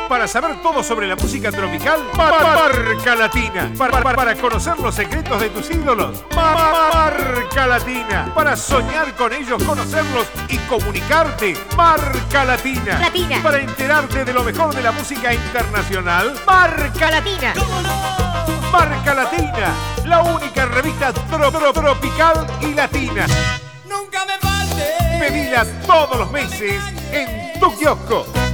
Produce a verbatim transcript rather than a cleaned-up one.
Para saber todo sobre la música tropical, Marca Latina. Para, para, para conocer los secretos de tus ídolos, Marca Latina. Para soñar con ellos, conocerlos y comunicarte, Marca Latina. Latina. Para enterarte de lo mejor de la música internacional, Marca Latina. Marca Latina, la única revista tro tro tropical y latina. Nunca me falte. Pedila todos los meses en tu kiosco.